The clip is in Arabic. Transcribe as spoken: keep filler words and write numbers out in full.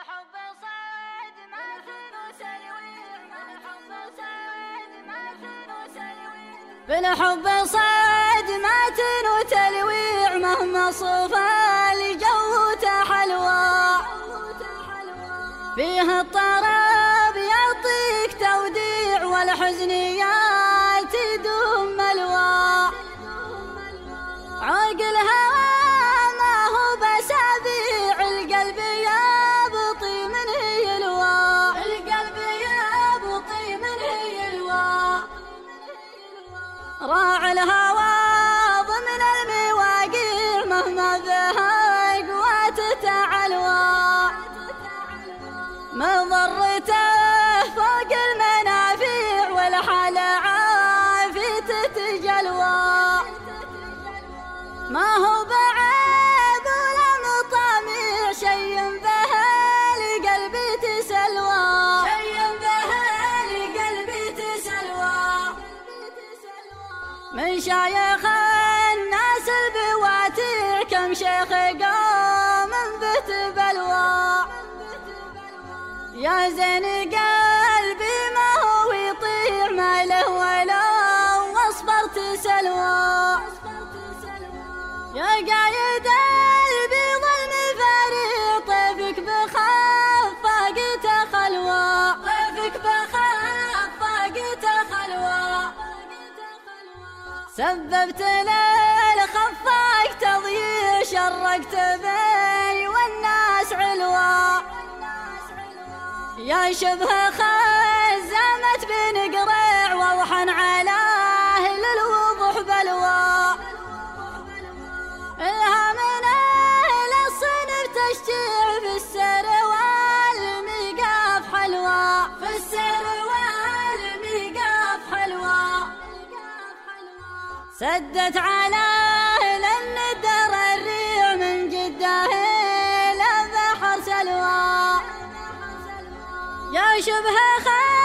بالحب صيد ماثل وسلويع بالحب صيد ماثل وسلويع بالحب صيد ماثل وتلويع مهما صفى الجو تحلوى فيه الطرب يعطيك توديع والحزنيات تدوم ملوى عوق الهوى ما هو بسابيع القلب يبطي منه يلوى القلب يبطي منه يلوى راعي الهوى ضمن المواقيع مهما بها قوات تعلوى مضرته فوق المنافيع والحال عافيته تجلوى ما هو بعيب ولا مطامع شي به لقلب تسلوى شي به لقلب تسلوى من شايخ الناس البواتيع كم شيخ قام بت بلوى يا زين قلبي ما هو يطيع ما له ولا واصبرت سلوى يا قايد البيض المفاري طيفك بخفاق تخلوى طيفك بخفاق تخلوى سببت للخفاق تضييع شرقت بي والناس علوى يا شبه خزمت بن قريع وضحا على أهل الوضوح بلوى إلها من أهل الصنف تشجيع في السر والميقاف حلوى في السر والميقاف حلوى سدت على أهل الندر الريع من جده إلى بحر سلوى يا شبه خير